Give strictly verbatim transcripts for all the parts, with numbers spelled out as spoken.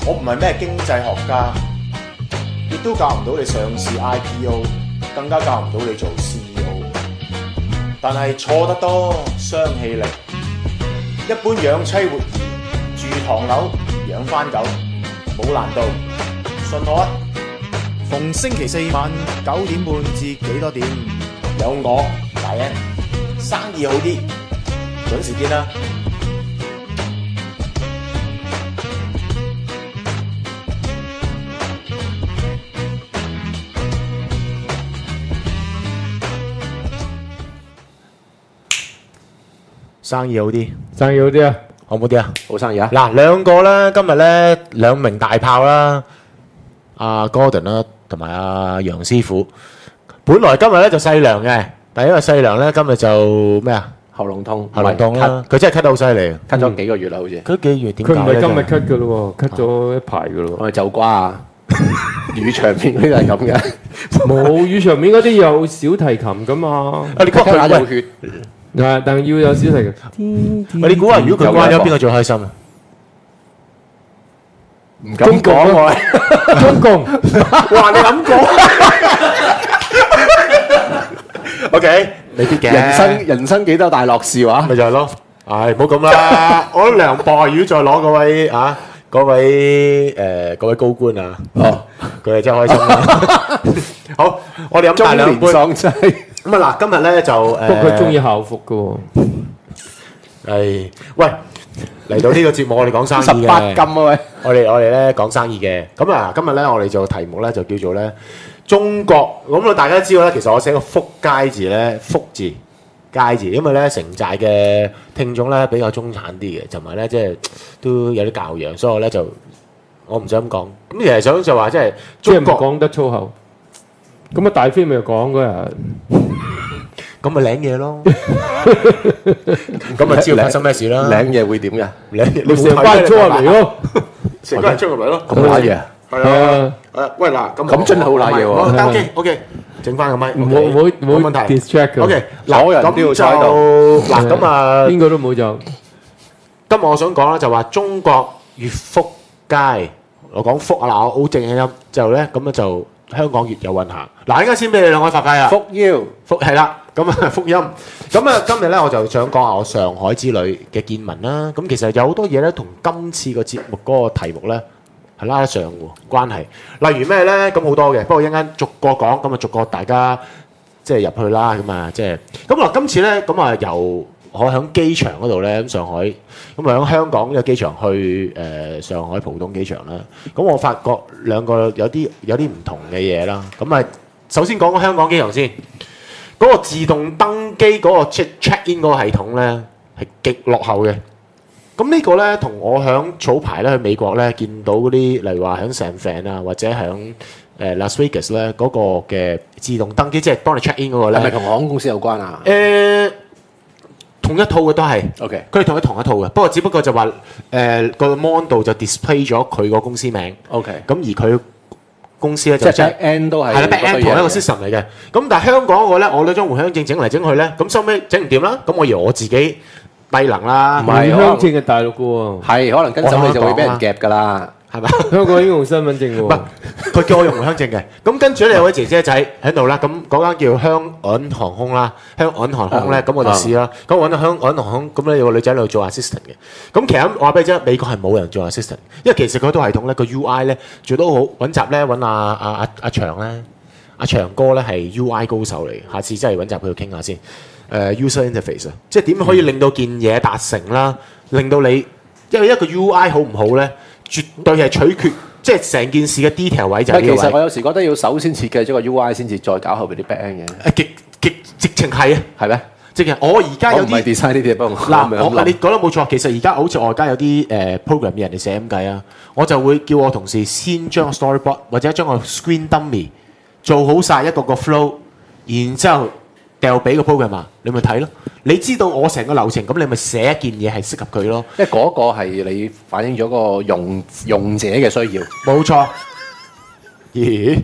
我唔係咩經濟學家，亦都教唔到你上市 I P O， 更加教唔到你做 C E O。但係錯得多，傷氣力。一般養妻活兒，住唐樓，養番狗，冇難度，信我啊！逢星期四晚九點半至幾多點，有我大 N， 生意好啲，準時見啦！生意好啲， 生意好啲啊！ 好唔好啲啊？ 好生意啊！ 嗱，兩個咧，今日咧兩名大炮啦，阿 Gordon 啦，同埋阿楊師傅。本來今日咧就細糧嘅，但係因為細糧咧今日就咩啊？ 喉嚨痛， 喉嚨痛啦，佢真係咳得好犀利， 咳咗幾個月啦，好似。 佢幾月點佢解咧？ 唔係今日咳嘅咯喎，咳咗一排嘅咯我哋就瓜啊，魚場邊嗰啲係咁嘅。 喎。冇語場面嗰啲有小提琴噶嘛？ 啊，你估咳下佢有血， 係，但係要有小提琴。 喂，你估下，如果佢關咗，邊個最開心啊？ 唔敢講喎。 中共， 哇！你諗過？O K，未必嘅。 人生人生幾多大樂事話？ 咪就係咯。唉，唔好咁啦。我都涼薄，如果再攞嗰位啊，嗰位誒嗰位高官啊， 哦， 佢係真係開心啦。好，我哋飲大兩杯。 中年喪妻。 咁啊嗱，今日咧就誒， 不過佢中意校服嘅喎。 係，喂，嚟到呢個節目，我哋講生意嘅。 十八禁啊喂！ 我哋我哋咧講生意嘅，咁啊今日咧我哋就題目咧就叫做咧中國，咁啊大家都知道咧，其實我寫個福佳字咧，福字佳字，因為咧城寨嘅聽眾咧比較中產啲嘅，同埋咧即係都有啲教養，所以我咧就我唔想咁講，咁其實想就話即係即係中國唔講得粗口。咁啊，大飛咪講嗰日， 咁咪領嘢咯，咁咪知道發生咩事啦， 領嘢會點㗎？ 領嘢咪成班粗入嚟咯。 成班人衝入嚟咯， 咁揦嘢啊！ 係啊，誒喂嗱，咁咁真係好揦嘢喎喎。OK OK，整翻個咪， 唔好唔好唔好冇問題。 distract 佢。 OK， 所有人都要猜到嗱咁啊， 邊個都冇就。 今日我想講咧就話中國越福佳，我講福啊嗱，我好正嘅音，就咧咁咧就香港越有運行。嗱，依家先俾你兩位發揮啊！ 福腰福係啦，咁啊福音，咁啊今日咧我就想講下我上海之旅嘅見聞啦。咁其實有好多嘢咧同今次個節目嗰個題目咧係拉得上喎關係。例如咩咧？咁好多嘅，不過一陣間逐個講，咁啊逐個大家即係入去啦。咁啊即係咁嗱，今次咧咁啊由我喺機場嗰度咧，咁上海咁啊喺香港呢個機場去誒上海浦東機場啦。咁我發覺兩個有啲有啲唔同嘅嘢啦。咁啊首先講個香港機場先。嗰個自動登機嗰個 check check in 嗰個系統咧係極落後嘅。咁呢個咧同我響早排咧去美國咧見到嗰啲，例如話響 San Fran 啊，或者響誒 Las Vegas 咧嗰個嘅自動登機，即係幫你 check in 嗰個咧， 係咪同航空公司有關啊？ 誒同一套嘅都係。 OK， 佢哋同佢同一套嘅，不過只不過就話誒個 mon 度就 display 咗佢個公司名。 OK， 咁而佢公司咧即係就 back end 都係係啦，back 嗰 end 堆嘢同一個 system 嚟嘅。咁但係香港嗰個咧，我攞張回鄉證整嚟整去咧，咁收尾整唔掂啦。咁我以為我自己低能啦， 唔係回鄉證係大陸嘅喎， 係可能跟手你就會俾人夾㗎啦。 係咪？ 香港應用身份證嘅唔係喎。 佢叫我用回鄉證嘅。咁跟住咧有位姐姐仔喺度啦，咁嗰間叫香港航空啦，香港航空咧，咁我就試啦。咁我揾到香港航空，咁咧有個女仔喺度做 assistant 嘅。咁其實我話俾你知，美國係冇人做 assistant，因為其實佢套系統咧個 U I 咧做得好揾集咧揾阿阿阿阿祥咧，阿祥哥咧係 U I 高手嚟嘅，下次真係揾集佢度傾下先。誒 user interface 啊，即係點可以令到件嘢達成啦，令到你因為一個 U I 好唔好咧，絕對係取決。即係成件事嘅 detail 位就係呢個位。 其實我有時覺得要首先設計咗個 U I 先至再搞後邊啲 back end 嘅。 誒極極直情係啊， 係咩？ 直情我而家有啲我唔係 design 呢啲嘢，不過嗱，我你講得冇錯。其實而家好似我而家有啲誒 program 嘅人哋寫咁計啊，我就會叫我同事先將個 storyboard 或者將個 screen dummy 做好晒一個個 flow，然之後掉俾個 programmer，你咪睇咯。你知道我成個流程，咁你咪寫一件嘢係適合佢咯。 因為嗰個係你反映咗個用用者嘅需要。 冇錯。咦？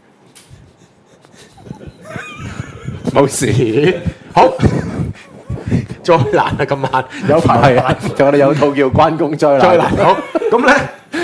冇事。好。再難啊！今晚有排係啊，就我哋有套叫關公災難。 再難好。咁咧。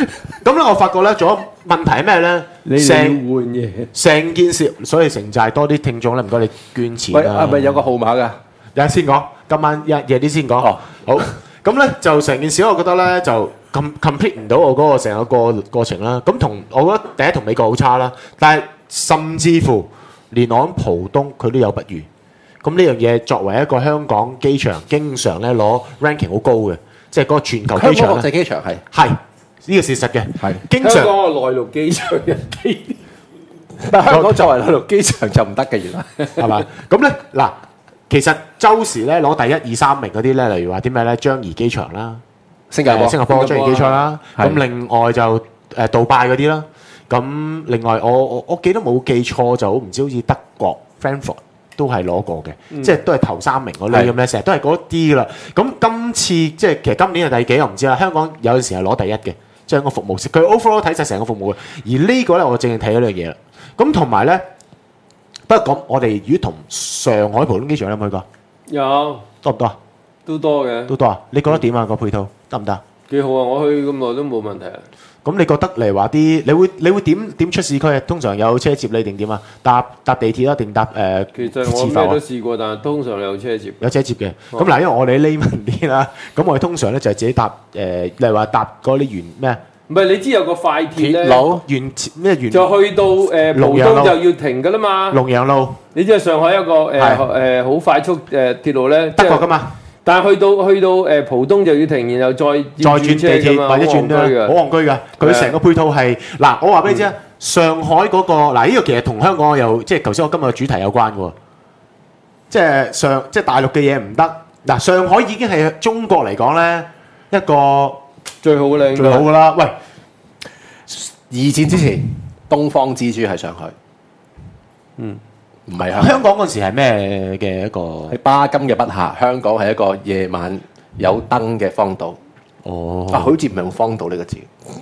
咁咧我發覺咧，仲有問題係咩咧？ 你哋要換嘢， 成件事，所以城寨多啲聽眾咧，唔該你捐錢喂， 啦。 係咪有個號碼㗎？ 有先講，今晚夜夜啲先講。 哦， 好。咁咧就成件事，我覺得咧就 com complete 唔到我嗰個成個過過程啦。咁同我覺得第一同美國好差啦，但係甚至乎連我諗浦東佢都有不如。咁呢樣嘢作為一個香港機場，經常咧攞 ranking 好高嘅，即係嗰個全球機香港場咧， 國際機場係係呢個事實嘅， 係經常。 香港個內陸機場人機， 但係香港作為內陸機場就唔得嘅，原來係嘛？咁咧嗱，其實周時咧攞第一二三名嗰啲咧，例如話啲咩咧，樟宜機場啦， 新加坡誒新加坡樟宜機場啦， 係咁另外就誒杜拜嗰啲啦，咁另外我我我記得冇記錯就唔知好似德國 Frankfurt 都係攞過嘅，即係都係頭三名嗰類咁咧，成日都係嗰啲啦。咁今次即係其實今年係第幾我唔知啦。香港有陣時係攞第一嘅，即係個服務佢 overall 睇晒成個服務嘅。而呢個咧我淨係睇嗰樣嘢啦。咁同埋咧，不過講我哋如果同上海浦東機場有冇去過？ 有多唔多啊？ 都多嘅， 都多啊！你覺得點啊？個配套得唔得？ 幾好啊！我去咁耐都冇問題啊。 咁你覺得嚟話啲，你會你會點點出市區啊？通常有車接你定點啊？搭搭地鐵啊，定搭誒？ 其實我咩都試過，但係通常有車接。 有車接嘅。咁嗱，因為我哋匿文啲啦，咁我哋通常咧就係自己搭誒，例如話搭嗰啲原咩唔係你知有個快鐵咧， 鐵路原咩原就去到誒浦東就要停㗎啦嘛。 龍陽路， 你知係上海一個誒係誒好快速誒鐵路咧， 德國噶嘛， 但係去到去到誒浦東就要停，然後再再轉地鐵或者轉都咧，好戇居㗎。佢成個配套係嗱，我話俾你知啊，上海嗰個嗱呢個其實同香港有即係頭先我今日嘅主題有關嘅喎，即係上即係大陸嘅嘢唔得嗱，上海已經係中國嚟講咧一個最好嘅最好㗎啦。喂， 二戰之前，東方之珠係上海， 嗯， 唔係香港。 香港嗰陣時係咩嘅一個？ 係巴金嘅筆下，香港係一個夜晚有燈嘅荒島。 哦啊，好似唔係用荒島呢個字。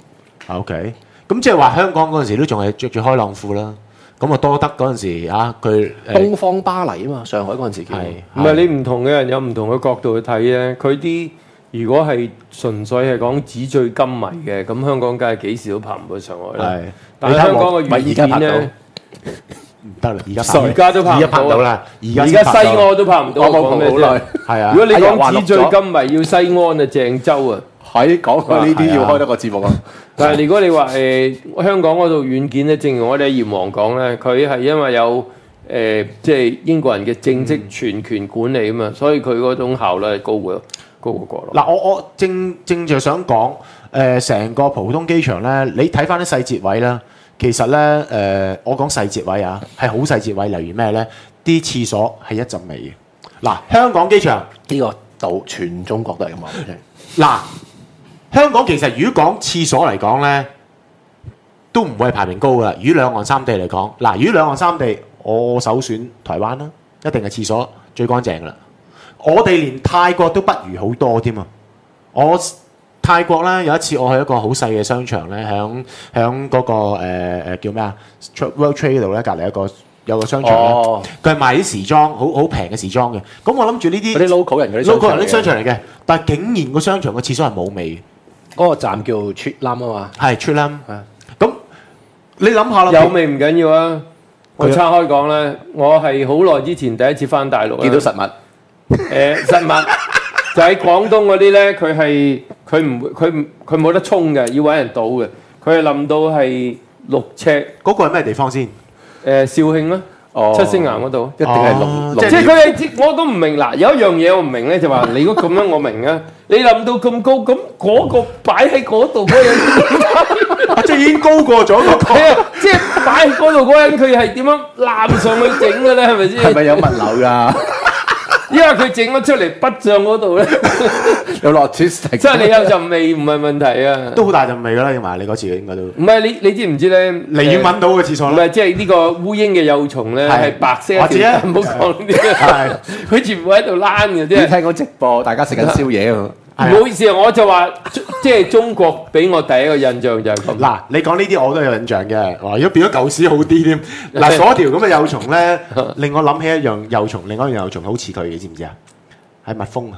OK，咁即係話香港嗰陣時都仲係着住開浪褲啦。咁啊多得嗰陣時啊，佢誒東方巴黎啊嘛，上海嗰陣時叫。 係唔係你唔同嘅人有唔同嘅角度去睇咧，佢啲如果係純粹係講紙醉金迷嘅，咁香港梗係幾時都拍唔到上海啦。 係但係香港嘅軟件咧， 唔得啦，而家而家都拍而家唔到拍到啦，而家而家西安都拍唔到。 我冇講咩啫好耐。 係啊如。果你哎呀話講紙醉錄咗金迷要西安啊、鄭州啊， 喺講佢呢啲係啊要開多個節目啊！ 但係如果你話誒、香港嗰度軟件咧，正如我哋喺炎黃講咧，佢係因為有誒、即係英國人嘅正式全權管理啊嘛，所以佢嗰種效率係高過高過國內。 嗱，我我正正就想講誒，成個浦東機場咧，你睇翻啲細節位啦，其實咧誒，我講細節位啊，係好細節位，例如咩咧？啲廁所係一陣味嘅。嗱，香港機場呢個島全中國都係咁話俾你聽。 嗱，香港其實如果講廁所嚟講咧，都唔會係排名高噶啦。如果兩岸三地嚟講，嗱，如果兩岸三地，我首選台灣啦，一定係廁所最乾淨噶啦。我哋連泰國都不如好多添啊！我泰國咧有一次我去一個好細嘅商場咧，響響嗰個誒、呃、叫咩啊 World Trade 度咧，隔離一個有個商場咧， 哦， 佢係賣啲時裝，好好平嘅時裝嘅。咁我諗住呢啲嗰啲 local 人嗰啲 local 人啲商場場嚟嘅，但係竟然個商場個廁所係冇味嘅。 嗰個站叫 Chit Lam 啊嘛。 係出啦係， 咁你諗下啦， 有味唔緊要啊！我岔開講咧，我係好耐之前第一次翻大陸啊見到實物， 誒實物就喺廣東嗰啲咧，佢係佢唔會佢唔佢冇得沖嘅，要揾人倒嘅。佢係冧到係六尺嗰個係咩地方先？ 誒肇慶啦， 哦七星岩嗰度。 一定係哦六六即係佢係我都唔明嗱，有一樣嘢我唔明咧，就話你如果咁樣我明啊，你冧到咁高，咁嗰個擺喺嗰度嗰個人， 啊，即係已經高過咗嗰個。 係啊，即係擺喺嗰度嗰人，佢係點樣攬上去整嘅咧？係咪先？ 係咪有物流㗎？ 因為佢整咗出嚟，筆上嗰度咧， 有落 twist， 即係你有陣味唔係問題啊。 都好大陣味㗎啦，應埋你嗰次應該都。 唔係你你知唔知咧？ 離遠揾到嘅廁所啦。 唔係即係呢個烏蠅嘅幼蟲咧， 係係白色一條， 我知啊唔好講呢啲啊。佢全部喺度躝嘅你啫。 聽講直播，大家食緊宵夜啊！ 唔好意思啊，我就話即係中國俾我第一個印象就係咁。 嗱，你講呢啲我都有印象嘅。哇，如果變咗舊屎好啲添。嗱，嗰條咁嘅幼蟲咧，令我諗起一樣幼蟲，另外一樣幼蟲好似佢嘅，知唔知啊？係蜜蜂啊！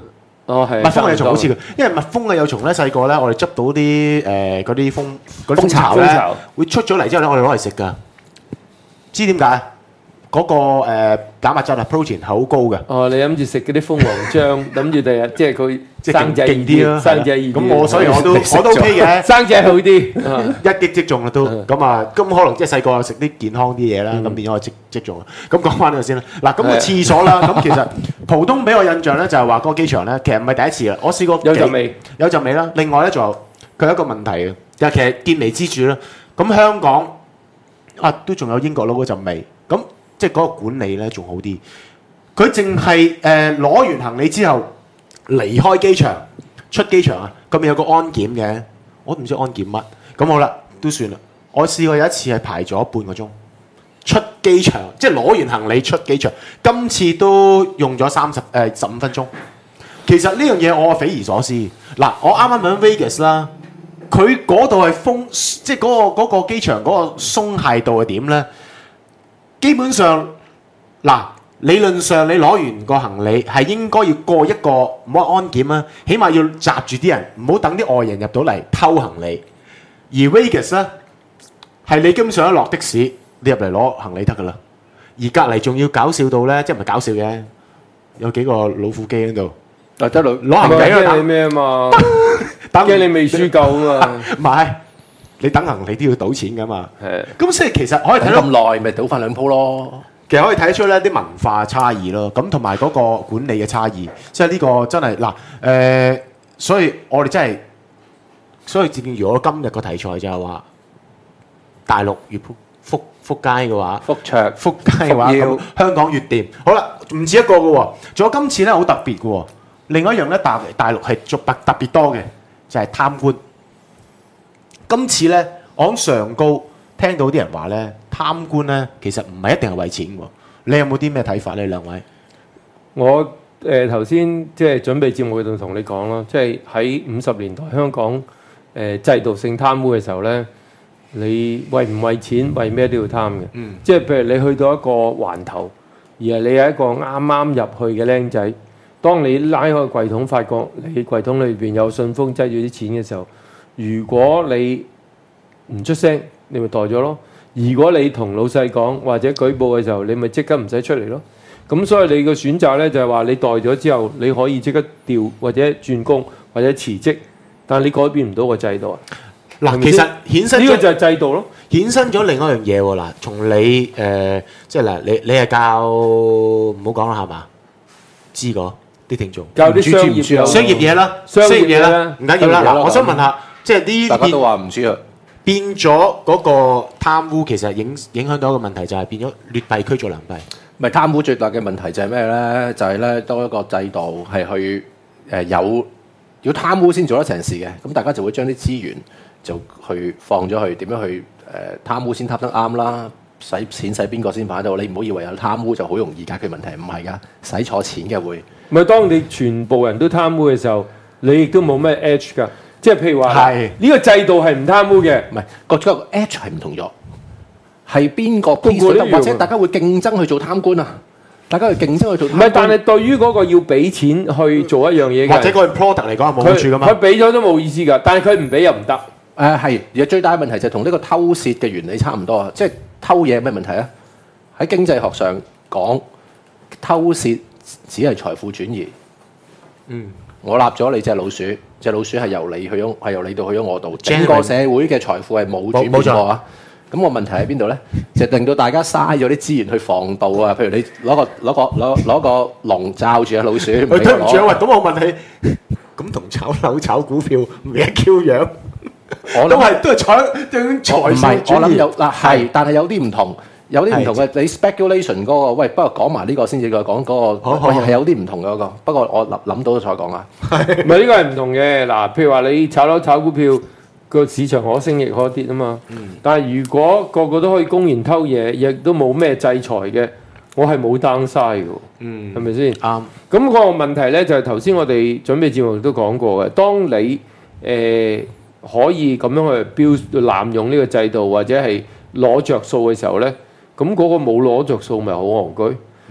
哦係， 蜜蜂嘅幼蟲好似佢， 佢，因為蜜蜂嘅幼蟲咧細個咧，我哋執到啲誒嗰啲蜂嗰啲蜂巢咧蜂巢， 會出咗嚟之後咧，我哋攞嚟食㗎。知點解？嗰個誒蛋白質啊 protein 係好高嘅。 哦，你諗住食嗰啲蜂王漿，諗住第日即係佢即係生仔勁啲啦， 生仔易啲。 咁我所以我都你食咗我都 OK 嘅， 生仔好啲。啊一擊即中啦都。咁啊，咁可能即係細個食啲健康啲嘢啦，咁變咗我即即中啦。咁講翻呢個先啦。嗱，咁個廁所啦，咁其實浦東俾我印象咧就係話嗰個機場咧，其實唔係第一次啦。我試過有陣味， 有陣味啦。另外咧仲有佢有一個問題嘅，就係其實見微知著啦。咁香港啊都仲有英國佬嗰陣味，咁即係嗰個管理咧仲好啲。佢淨係誒攞完行李之後離開機場，出機場啊，咁咪有個安檢嘅，我都唔知安檢乜。咁好啦，都算啦。我試過有一次係排咗半個鐘出機場，即係攞完行李出機場。今次都用咗三十誒十五分鐘。其實呢樣嘢我匪夷所思。嗱，我啱啱喺 Vegas 啦，佢嗰度係封，即係嗰個嗰個機場嗰個鬆懈度係點咧？基本上嗱。理論上你攞完個行李係應該要過一個唔好話安檢啊，起碼要閘住啲人，唔好等啲外人入到嚟偷行李。而 Vegas 咧係你基本上一落的士，你入嚟攞行李得噶啦。而隔離仲要搞笑到咧，即係唔係搞笑嘅，有幾個老虎機喺度， 啊得攞攞行李喺度驚你咩啊嘛？ 等驚你未輸夠啊嘛？ 唔係你等行李都要賭錢噶嘛。 係。 咁所以其實可以睇等到咁耐，咪賭翻兩鋪咯。 其實可以睇得出咧啲文化差異咯，咁同埋嗰個管理嘅差異，即係呢個真係嗱誒，所以我哋真係，所以正如我今日個題材就係話，大陸越福福福街嘅話， 福卓福街嘅話， 福耀咁香港越掂。好啦，唔止一個嘅喎，仲有今次咧好特別嘅喎，另外一樣咧大大陸係做特特別多嘅，就係貪官。今次咧，我喺上高聽到啲人話咧。貪官咧，其實唔係一定係為錢喎。你有冇啲咩睇法呢？兩位， 我誒頭先即係準備節目嗰度同你講咯，即係喺五十年代香港誒、呃、制度性貪污嘅時候咧，你為唔為錢，為咩都要貪嘅。 嗯， 即係譬如你去到一個環頭，而係你係一個啱啱入去嘅僆仔，當你拉開櫃桶，發覺你櫃桶裏邊有信封擠住啲錢嘅時候，如果你唔出聲，你咪袋咗咯。如果你同老細講或者舉報嘅時候，你咪即刻唔使出嚟咯。咁所以你個選擇咧就係話你代咗之後，你可以即刻調或者轉工或者辭職，但係你改變唔到個制度啊。 嗱，其實衍生咗呢個就係制度咯。 衍生咗另一樣嘢喎。嗱，從你誒即係嗱，你你係教唔好講啦，係嘛？知個啲聽眾教啲商業唔知知唔知啊商業嘢啦， 商業商業嘢啦啦， 唔緊要啦。嗱， 商業嘢啦我想問下，即係呢大家都邊話唔知啊。 變咗嗰個貪污，其實影影響到一個問題，就係變咗劣幣驅逐良幣。 咪貪污最大嘅問題就係咩咧？就係咧，當一個制度係去誒、呃、有要貪污先做得成事嘅，咁大家就會將啲資源就去放咗去點樣去誒、呃、貪污先貪得啱啦，使錢使邊個先擺到？你唔好以為有貪污就好容易解決問題，唔係㗎，使錯錢嘅會。 咪當你全部人都貪污嘅時候，你亦都冇咩 edge 㗎。即係譬如話， 係呢個制度係唔貪污嘅。 唔係個個 edge 係唔同咗，係邊個個個 piece 都得， 要或者大家會競爭去做貪官啊？大家去競爭去做貪官。 唔係，但係對於嗰個要俾錢去做一樣嘢嘅， 或者嗰個 product 嚟講係冇好處噶嘛。 佢俾咗都冇意思㗎，但係佢唔俾又唔得。 誒係，而家最大嘅問題就係同呢個偷竊嘅原理差唔多啊！即係偷嘢有咩問題啊？喺經濟學上講，偷竊只係財富轉移。 嗯， 我立咗你隻老鼠，隻老鼠係由你去咗，係由你到去咗我度， Genuine 整個社會嘅財富係冇轉變過啊！咁個問題喺邊度咧？就令到大家嘥咗啲資源去防盜啊！譬如你攞個攞個攞攞個籠罩住隻老鼠，唔俾佢喂對唔住啊，喂， 攞。 咁我問你，咁同炒樓炒股票唔係一 Q 樣？ 我諗都係都係財對我財唔係， 富轉移。 我諗有嗱係，但係有啲唔同，有啲唔同嘅。 係你 speculation 嗰個，喂，不過講埋呢個先至再講嗰個， 好好好喂係有啲唔同嘅嗰個。不過我諗諗到再講啊。 唔係呢個係唔同嘅。嗱，譬如話你炒樓炒股票，個市場可升亦可跌啊嘛。 嗯但係如果個個都可以公然偷嘢，亦都冇咩制裁嘅，我係冇 downside 嘅， 嗯係咪先？ 啱。 咁個問題咧就係頭先我哋準備節目都講過嘅，當你誒、呃、可以咁樣去標濫用呢個制度或者係攞着數嘅時候咧，咁嗰個冇攞着數咪好戇居。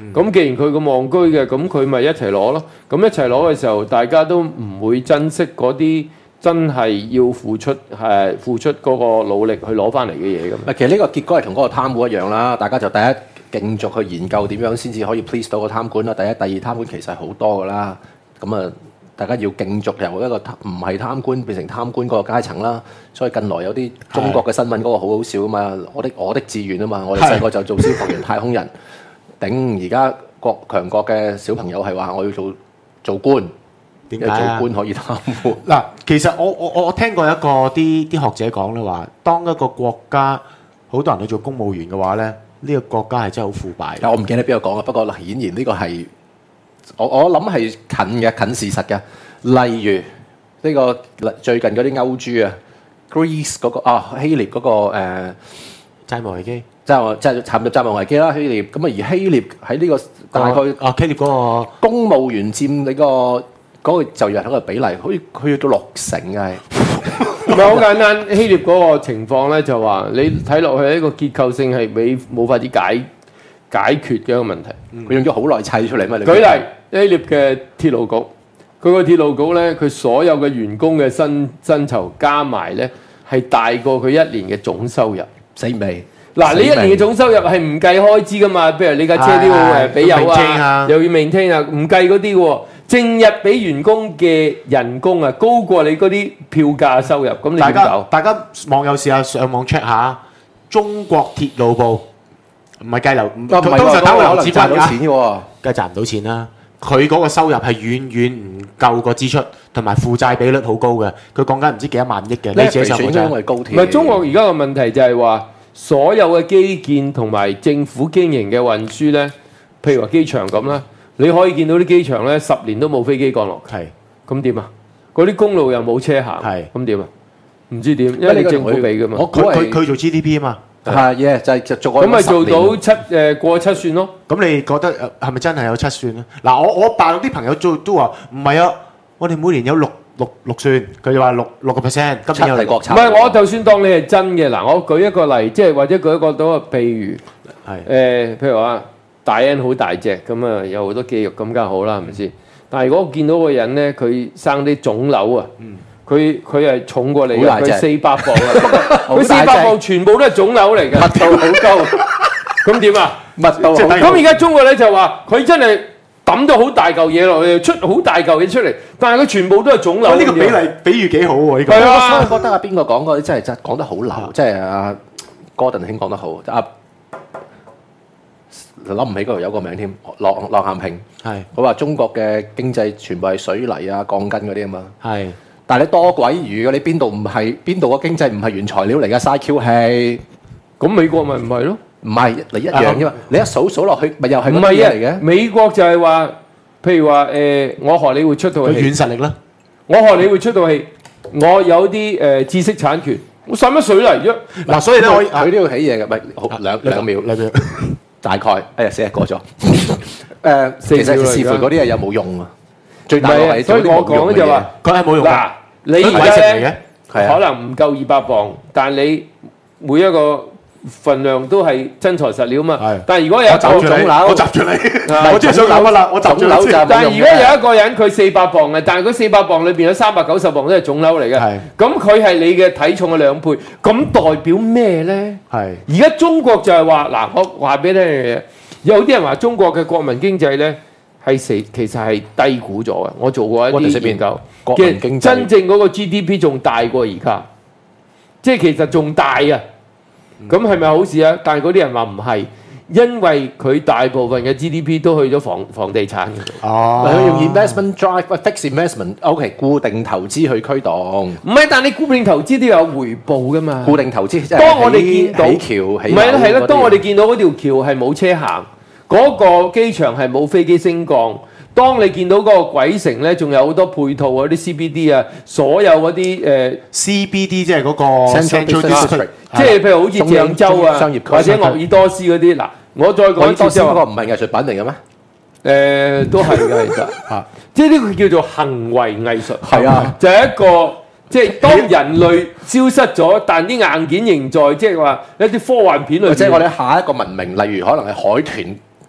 咁既然佢咁戇居嘅，咁佢咪一齊攞咯。咁一齊攞嘅時候，大家都唔會珍惜嗰啲真係要付出係付出嗰個努力去攞翻嚟嘅嘢咁。 其實呢個結果係同嗰個貪污一樣啦，大家就第一競逐去研究點樣先至可以 please 到個貪官啦。第一、第二貪官其實係好多噶啦，咁啊大家要競逐由一個唔係貪官變成貪官嗰個階層啦。所以近來有啲中國嘅新聞嗰個好好笑啊嘛，我的我的志願啊嘛，我哋細個就做消防員、太空人，頂而家國強國嘅小朋友係話我要做做官。點解做官可以貪污？ 嗱，其實我我我聽過一個啲啲學者講咧話，當一個國家好多人去做公務員嘅話咧，呢、呢個國家係真係好腐敗。 我唔記得邊個講啊，不過顯然呢個係我我諗係近嘅近事實嘅。例如呢、呢個最近嗰啲歐豬啊 ，Greece 嗰、嗰個啊希臘嗰、嗰個誒、呃、 債務危機， 即係即係陷入債務危機啦。希臘咁啊，而希臘喺呢個大概啊希臘嗰個公務員佔你個。嗰個就業人口嘅比例，好似去到六成嘅係， 唔係好簡單。希臘嗰個情況咧，就話你睇落去係一個結構性係未冇法子解解決嘅一個問題。佢、 嗯、用咗好耐砌出嚟嘛。 舉例，希臘嘅鐵路局，佢個鐵路局咧，佢所有嘅員工嘅薪薪酬加埋咧，係大過佢一年嘅總收入。 死未？ 嗱，你一年嘅總收入係唔計開支噶嘛？譬如你架車都要誒俾油啊，又要 maintain啊，唔計嗰啲喎。正日俾員工嘅人工啊，高過你嗰啲票價收入，咁你點搞？ 大家網友試下上網 check 下中國鐵路部，唔係計流，通常打流資賺到錢嘅喎，梗係賺唔到錢啦。佢嗰個收入係遠遠唔夠個支出，同埋負債比率好高嘅。佢講緊唔知幾多萬億嘅，你自己上網 check。 唔係中國而家嘅問題就係話，所有嘅基建同埋政府經營嘅運輸咧，譬如話機場咁啦。你可以見到啲機場咧，十年都冇飛機降落，係咁點啊？嗰啲公路又冇車行，係咁點啊？唔知點，因為你政府俾噶嘛。 佢佢佢做 G D P 啊嘛， 係嘢就係就做咁咪做到七誒過七算咯。 咁你覺得係咪真係有七算咧？嗱，我我大陸啲朋友做都話唔係啊，我哋每年有六六六算，佢就話六六個 percent，今年有國產。唔係，我就算當你係真嘅嗱，我舉一個例，即係或者舉一個到個譬如係誒，譬如話。大 N 好大隻咁啊，有好多肌肉咁梗係好啦，係咪先？但係如果我見到個人咧，佢生啲腫瘤啊，佢佢係重過你嘅，佢四百磅啊，佢四百磅全部都係腫瘤嚟嘅，密度好高。咁點啊？密度好高。咁而家中國咧就話佢真係抌咗好大嚿嘢落去，出好大嚿嘢出嚟，但係佢全部都係腫瘤。 呢個比例比喻幾好喎？呢個係啊， 我覺得啊，邊個講嗰啲真係真講得好流，即係阿哥頓兄講得好，阿。諗唔起嗰度有個名添，郎郎咸平。係佢話中國嘅經濟全部係水泥啊、鋼筋嗰啲啊嘛。係，但係你多鬼餘嘅，你邊度唔係邊度嘅經濟唔係原材料嚟㗎？嘥 Q 氣。咁美國咪唔係咯？唔係你一樣啫嘛。你一數數落去，咪又係嗰啲嘢嚟嘅。美國就係話，譬如話誒，我學你會出套戲。軟實力啦。我學你會出套戲，我有啲誒知識產權，我使乜水泥啫？嗱，所以咧，我佢都要起嘢嘅，咪兩兩秒兩秒。大概，哎呀，四日過咗。誒，其實視乎嗰啲嘢有冇用啊？最大嘅係，所以我講咧就話，佢係冇用。嗱，你而家咧可能唔夠二百磅，但係你每一個份量都係真材實料嘛。但係如果有一個腫瘤，我集住你，我知係想講乜啦，我集住你。但係如果有一個人佢四百磅嘅，但係嗰四百磅裏邊有三百九十磅都係腫瘤嚟嘅，咁佢係你嘅體重嘅兩倍，咁代表咩咧？係而家中國就係話嗱，我話俾你聽樣嘢，有啲人話中國嘅國民經濟咧係其其實係低估咗嘅。我做過一啲研究，國民經濟真正嗰個 G D P 仲大過而家，即係其實仲大啊！咁係咪好事啊？但係嗰啲人話唔係，因為佢大部分嘅 G D P 都去咗房房地產嘅。哦，佢用 investment drive，喂 fixed investment，OK， 固定投資去驅動。唔係，但係你固定投資都有回報噶嘛？固定投資即係當我哋見到起橋起，唔係啦，係啦，當我哋見到嗰條橋係冇車行，嗰個機場係冇飛機升降。當你見到嗰個鬼城咧，仲有好多配套嗰啲 C B D 啊，所有嗰啲誒 C B D 即係嗰個 Central District，即係譬如好似鄭州啊，或者鄂爾多斯嗰啲。嗱，我再講一次之後，嗰個唔係藝術品嚟嘅咩？誒，都係嘅，其實嚇，即係呢個叫做行為藝術。係啊，就係一個即係當人類消失咗，但啲硬件仍在，即係話一啲科幻片裏邊，即係我哋下一個文明，例如可能係海豚。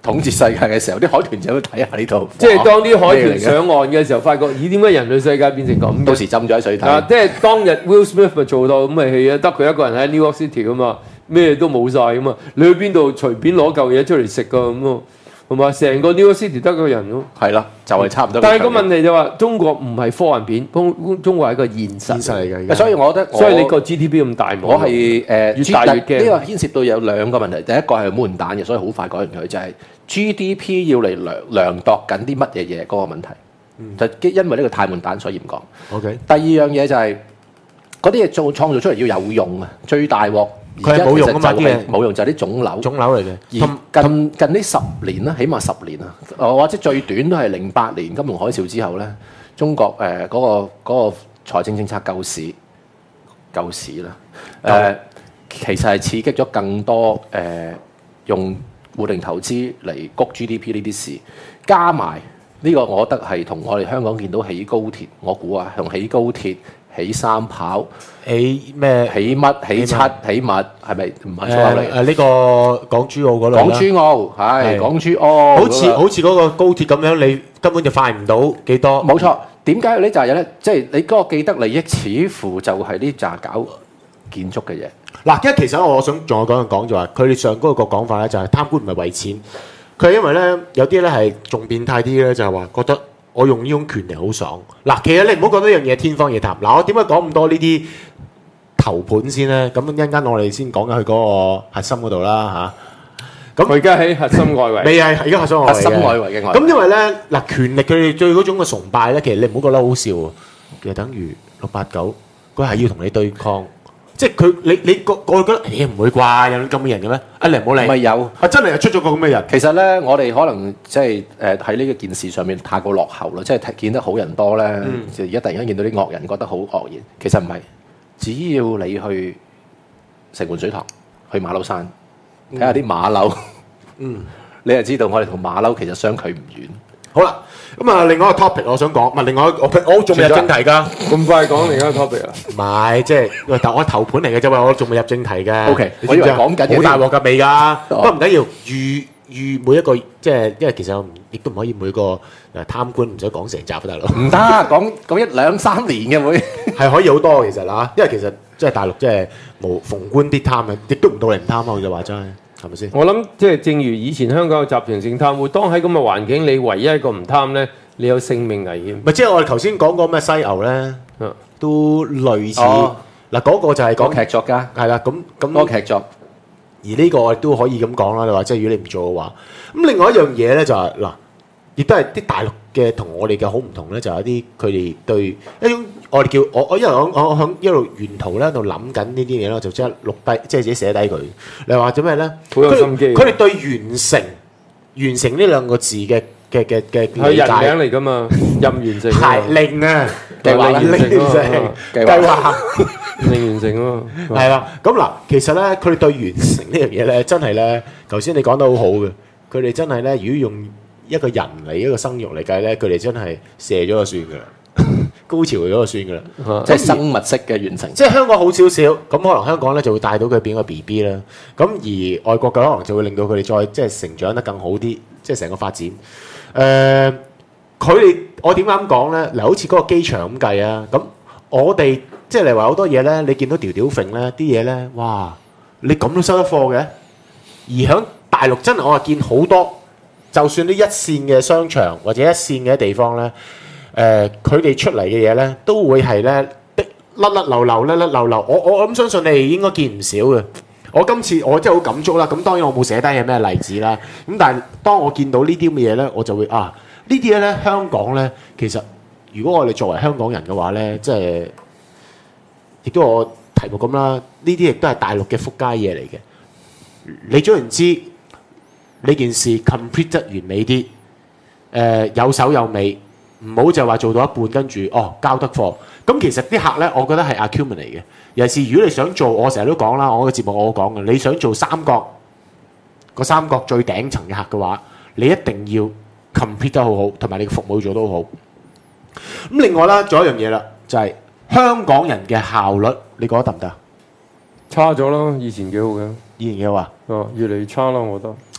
統治世界嘅時候，啲海豚就去睇下呢度。 即係當啲海豚咩嚟嘅上岸嘅時候，發覺咦點解人類世界變成咁嘅？ 到時浸咗喺水底。 啊！即係當日 Will Smith 咪做到咁咪戲啊，得佢一個人喺 New York City 啊嘛，咩都冇晒啊嘛，你去邊度隨便攞嚿嘢出嚟食噶咁咯，同埋成個 New York City 得個人咯。 係啦，就係、是、差唔多。 但係個問題就話、是、中國唔係科幻片，中中國係一個現實。 現實嚟嘅。 所以我覺得我， 所以你個 G D P 咁大， 我係誒、呃、 越大越驚。 呢個牽涉到有兩個問題，第一個係悶蛋嘅，所以好快講完佢就係、是、G D P 要嚟量量度緊啲乜嘢嘢嗰個問題。嗯、就因為呢個太悶蛋，所以唔講。 OK。 第二樣嘢就係嗰啲嘢做創造出嚟要有用啊！最大鑊佢係冇用啊嘛，啲嘢冇用就係啲腫瘤。腫瘤嚟嘅。 而近近呢十年啦，起碼十年啊，或者最短都係零八年金融海嘯之後咧，中國誒嗰、呃嗰個嗰、嗰個財政政策救市救市啦。誒、呃，其實係刺激咗更多誒、呃、用固定投資嚟谷 G D P 呢啲事，加埋。呢個我覺得係同我哋香港見到起高鐵，我估啊，同起高鐵、起三跑、 起咩、 起乜、起七、起物，係咪唔係粗口嚟？ 誒呢個港珠澳嗰度。 港珠澳係港珠澳， 好似好似嗰個高鐵咁樣，你根本就快唔到幾多。 冇錯，點解呢扎嘢咧？即係你嗰個既得利益，似乎就係呢扎搞建築嘅嘢。 嗱，因為其實我想仲有講一講就話，佢哋上嗰個講法咧，就係貪官唔係為錢。佢係因為咧，有啲咧係仲變態啲咧，就係話覺得我用呢種權力好爽。嗱，其實你唔好覺得呢樣嘢天方夜譚。嗱，我點解講咁多呢啲頭盤先咧？咁一陣間我哋先講緊佢嗰個核心嗰度啦嚇。咁佢而家喺核心外圍， 未係而家核心外圍嘅。 核心外圍嘅外圍。 咁因為咧嗱，權力佢哋對嗰種嘅崇拜咧，其實你唔好覺得好笑喎。其實等於六八九，佢係要同你對抗。即係佢，你你個我覺得，誒唔會啩？有咁嘅人嘅咩？啊，你唔好理。 咪有啊，真係又出咗個咁嘅人。 其實咧，我哋可能即係誒喺呢個件事上面太過落後啦，即係睇見得好人多咧， 嗯、 就而家突然間見到啲惡人覺得好愕然。其實唔係，只要你去城門水塘、去馬騮山睇下啲馬騮， 嗯， 你就知道我哋同馬騮其實相距唔遠。 好啦，咁啊，另外一個 topic 我想講，唔係另外一個，我我仲未入正題㗎。 咁快講另一個 topic 啊？ 唔係，即係喂，但我頭盤嚟嘅啫嘛，我仲未入正題嘅。 O K，我以為講緊好大鑊㗎未㗎？不過唔緊要， 哦預預每一個即係，因為其實亦都唔可以每個誒貪官唔使講成集，大佬。 唔得，講講一兩三年嘅會係可以好多其實啦，因為其實即係大陸即係無逢官必貪嘅，亦都唔到你唔貪啊！我就話齋。係咪先？ 我諗即係正如以前香港有集團性貪污，當喺咁嘅環境，你唯一一個唔貪咧，你有性命危險。 咪即係我哋頭先講過咩犀牛咧， 嗯、 都類似嗱，嗰、 哦嗰個就係講劇作家， 係啦，咁咁嗰個劇作。 而呢個我哋都可以咁講啦。你話即係如果你唔做嘅話，咁另外一樣嘢咧就係、是、嗱，亦都係啲大陸嘅同我哋嘅好唔同咧，就係、是、一啲佢哋對一種我哋叫我我一路我我響一路沿途咧喺度諗緊呢啲嘢咯，就即係錄低，即係自己寫低佢。你話做咩咧？ 好有心機。 佢哋對完成完成呢兩個字嘅嘅嘅嘅係人名嚟㗎嘛，任完成。 係令啊， 計劃完成啊，計劃令完成啊， 係啦。咁嗱，其實咧，佢哋對完成呢樣嘢咧，真係咧，頭先你講得好好嘅。佢哋真係咧，如果用一個人嚟一個生育嚟計咧，佢哋真係射咗就算㗎啦。高潮咗就算㗎啦， 即係生物式嘅完成。 即係香港好少少，咁可能香港咧就會帶到佢變個 B B 啦。咁而外國嘅可能就會令到佢哋再即係成長得更好啲，即係成個發展。誒、呃，佢哋我點解咁講咧？嗱，好似嗰個機場咁計啊。咁我哋即係嚟話好多嘢咧，你見到條條揈咧，啲嘢咧，哇！你咁都收得貨嘅？而喺大陸真係我係見好多，就算啲一線嘅商場或者一線嘅地方咧。誒佢哋出嚟嘅嘢咧，都會係咧的甩甩漏漏、甩甩漏漏。我我諗相信你哋應該見唔少嘅。我今次我真係好感觸啦。咁當然我冇寫低係咩例子啦。咁但係當我見到呢啲咁嘅嘢咧，我就會啊呢啲嘢咧香港咧，其實如果我哋作為香港人嘅話咧，即係亦都我題目咁啦。呢啲亦都係大陸嘅福佳嘢嚟嘅。你總言之，呢件事 complete 得完美啲，誒、呃、有手有尾。唔好就話做到一半，跟住哦交得貨。咁其實啲客咧，我覺得係 accumulate 嚟嘅。尤其是如果你想做，我成日都講啦，我嘅節目我講嘅，你想做三角個三角最頂層嘅客嘅話，你一定要 complete 得好好，同埋你嘅服務做得好好。咁另外啦，仲有一樣嘢啦，就係、是、香港人嘅效率，你覺得得唔得？ 差咗咯，以前幾好嘅。 以前嘅話， 哦，越嚟越差啦，我覺得。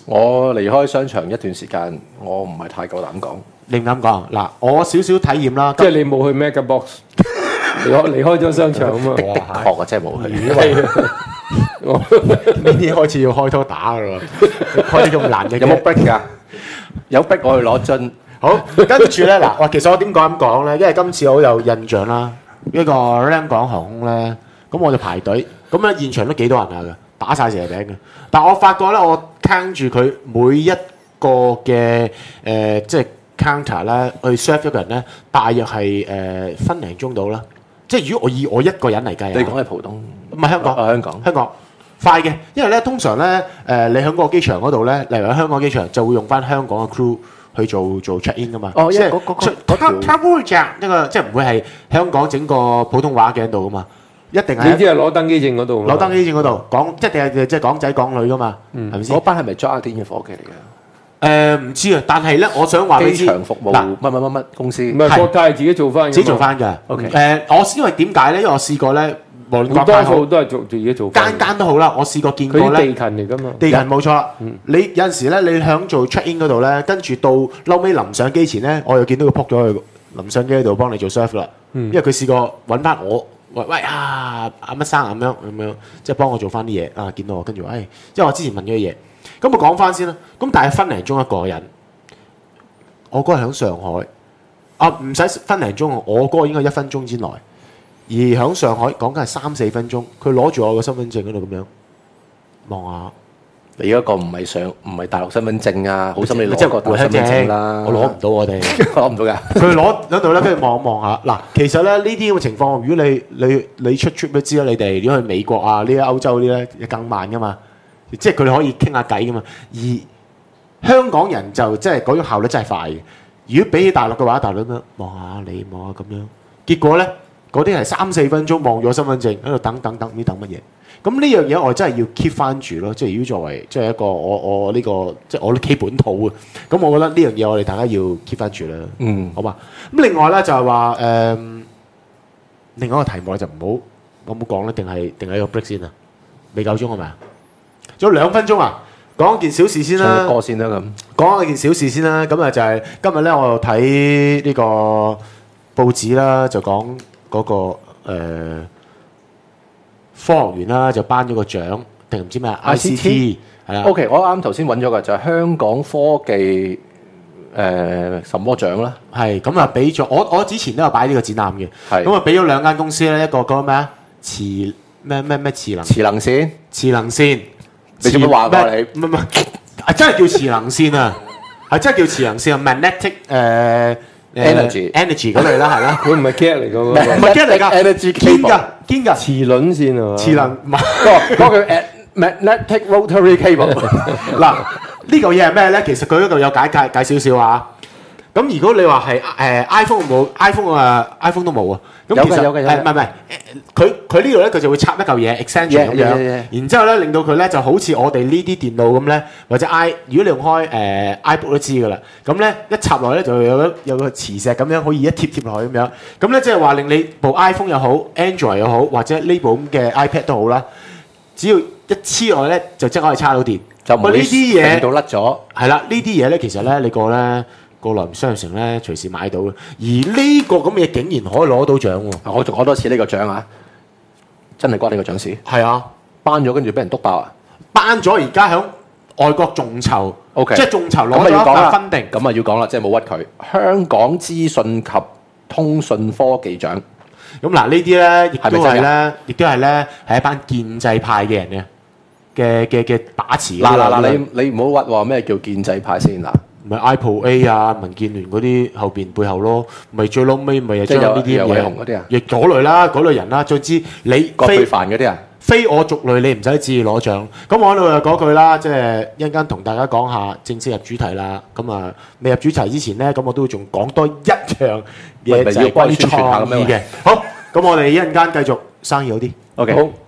我離開商場一段時間，我唔係太夠膽講。 你唔敢講嗱，我少少體驗啦， 即係你冇去 Mega Box，離開離開咗商場啊嘛。 的確啊，真係冇去。 因為呢啲開始要開拖打噶啦，開啲咁難嘅。 有冇逼㗎？有逼我去攞樽。 好，跟住咧嗱，哇，其實我點解咁講咧？因為今次我好有印象啦，呢個香港航空咧，咁我就排隊，咁咧現場都幾多人下嘅，打晒蛇餅嘅。但我發覺咧，我聽住佢每一個嘅誒、呃，即係 counter 咧，去 serve 一個人咧，大約係誒、呃、分零鐘到啦。即係如果我以我一個人嚟計啊， 你講係浦東， 唔係香港， 啊香港， 香港快嘅，因為咧通常咧誒、呃，你喺嗰個機場嗰度咧，例如喺香港機場就會用翻香港嘅 crew。去做做 check in 噶嘛？ 哦， 即係嗰嗰嗰嗰條他不會講一個，即係唔會係香港整個普通話嘅喺度噶嘛？一定係你只係攞登機證嗰度， 攞登機證嗰度講，一定係即係港仔港女噶嘛？係咪先？ 嗰班係咪 Jardine 嘅伙計嚟嘅？ 誒唔知啊，但係咧，我想話俾你知， 機場服務乜乜乜乜公司， 唔係國泰係自己做翻， 自己做翻嘅。 OK 誒，我因為點解咧？因為我試過咧，無論國好泰好多數都係做自己做翻， 間間都好啦，我試過見佢啲過咧。 地勤嚟噶嘛。 地勤冇錯啦，你有陣時咧，你響做 check in 嗰度咧，跟住到嬲尾臨上機前咧，我又見到佢撲咗去臨上機嗰度幫你做 serve 啦，因為佢試過揾翻我，喂喂啊阿乜生咁樣咁樣，即係幫我做翻啲嘢啊，見到我跟住話，誒，即係我之前問咗嘅嘢，咁我講翻先啦，咁但係分零鐘一個人，我嗰日響上海，啊唔使分零鐘，我嗰個應該一分鐘之內。而喺上海講緊係三四分鐘，佢攞住我個身份證嗰度咁樣望下， 你嗰個唔係上唔係大陸身份證啊，好心你即係攞個大陸身份證啦， 我攞唔到我哋， 攞唔到㗎。 佢攞喺度咧，跟住望一望下。嗱，其實咧呢啲咁嘅情況，如果你你你出 trip 都知啦，你哋如果去美國啊呢啲歐洲呢啲咧，更慢噶嘛，即係佢哋可以傾下偈噶嘛。而香港人就即係嗰種效率真係快嘅。如果比起大陸嘅話，大陸咁樣望下你望下咁樣，結果咧。嗰啲係三四分鐘望咗身份證喺度等等等唔知等乜嘢，咁呢樣嘢我真係要 keep 翻住咯，即係如果作為即係一個我我呢、呢個即係我屋企本土啊，咁我覺得呢樣嘢我哋大家要 keep 翻住啦， 嗯， 好嘛？咁另外咧就係話誒，另外一個題目就唔好我冇講咧，定係定係一個 break 先啊？未夠鐘係咪啊？仲有兩分鐘啊！講件小事先啦， 唱歌先啦咁。 講一件小事先啦，咁啊就係今日咧我又睇呢個報紙啦，就講。嗰、那個、呃、科學園啦，就頒咗個獎，定唔知咩 I C T 係啊。 OK，我啱頭先揾咗嘅就係香港科技誒、呃、什麼獎啦。 係咁啊，俾咗我我之前都有擺呢個展覽嘅。 係咁啊，俾咗兩間公司咧，一個嗰個咩啊，磁咩咩咩磁能磁能線， 磁能線。 你做乜話過你？ 唔係唔係，啊真係叫磁能線啊，係真係叫磁能線啊 ，magnetic 誒、呃。 energy energy 嗰類啦，係啦， 佢唔係 cat 嚟㗎喎， 唔係 cat 嚟㗎 energy 堅㗎堅㗎， 磁輪線係嘛？ 磁能唔係嗰個叫 magnetic rotary cable。 嗱，呢個嘢係咩咧？其實佢嗰度有解解解少少啊。咁如果你話係誒 iPhone 冇 iPhone 啊 iPhone 都冇啊。咁其實有嘅有嘅誒唔係唔係，佢佢呢度咧佢就會插一嚿嘢 extension 咁 Yeah, 樣 yeah, yeah. 然之後咧令到佢咧就好似我哋呢啲電腦咁咧，或者 i 如果你用開誒 iBook 都知㗎啦。咁咧一插落咧就有個有個磁石咁樣，可以一貼貼落去咁樣。咁咧即係話令你部 iPhone 又好 ，Android 又好，或者呢部咁嘅 iPad 都好啦，只要一黐落去咧就即刻可以插到電。 就唔會呢啲嘢到甩咗。 係啦，呢啲嘢咧其實咧你個咧。過來唔商城咧，隨時買到嘅。而呢個咁嘅竟然可以攞到獎喎！ 我仲講多次呢個獎啊，真係關呢個獎事。 係啊， 頒咗跟住俾人督爆啊！ 頒咗而家響外國眾籌 ，OK， 即係眾籌咁攞咗一啊要講啦份分定。 咁啊要講啦，即係冇屈佢。香港資訊及通訊科技獎。 咁嗱，呢啲咧亦都係係咪真咧，亦都係咧係一班建制派嘅人嘅嘅嘅嘅把持。 嗱嗱嗱，你你唔好屈話咩叫建制派先嗱。 咪 Apple A 啊、民建聯嗰啲後邊背後咯，咪最撈尾咪係將呢啲即係有有偉嘢雄嗰啲啊， 亦嗰類啦，嗰類人啦。總之你葛非珮帆嗰啲啊， 非我族類，你唔使旨意攞獎。咁我喺度又講句啦，即係一陣間同大家講下正式入主題啦。咁啊，未入主題之前咧，咁我都仲講多一樣嘢，就係關於創意嘅。好，咁我哋一陣間繼續生意好啲。 OK。 好。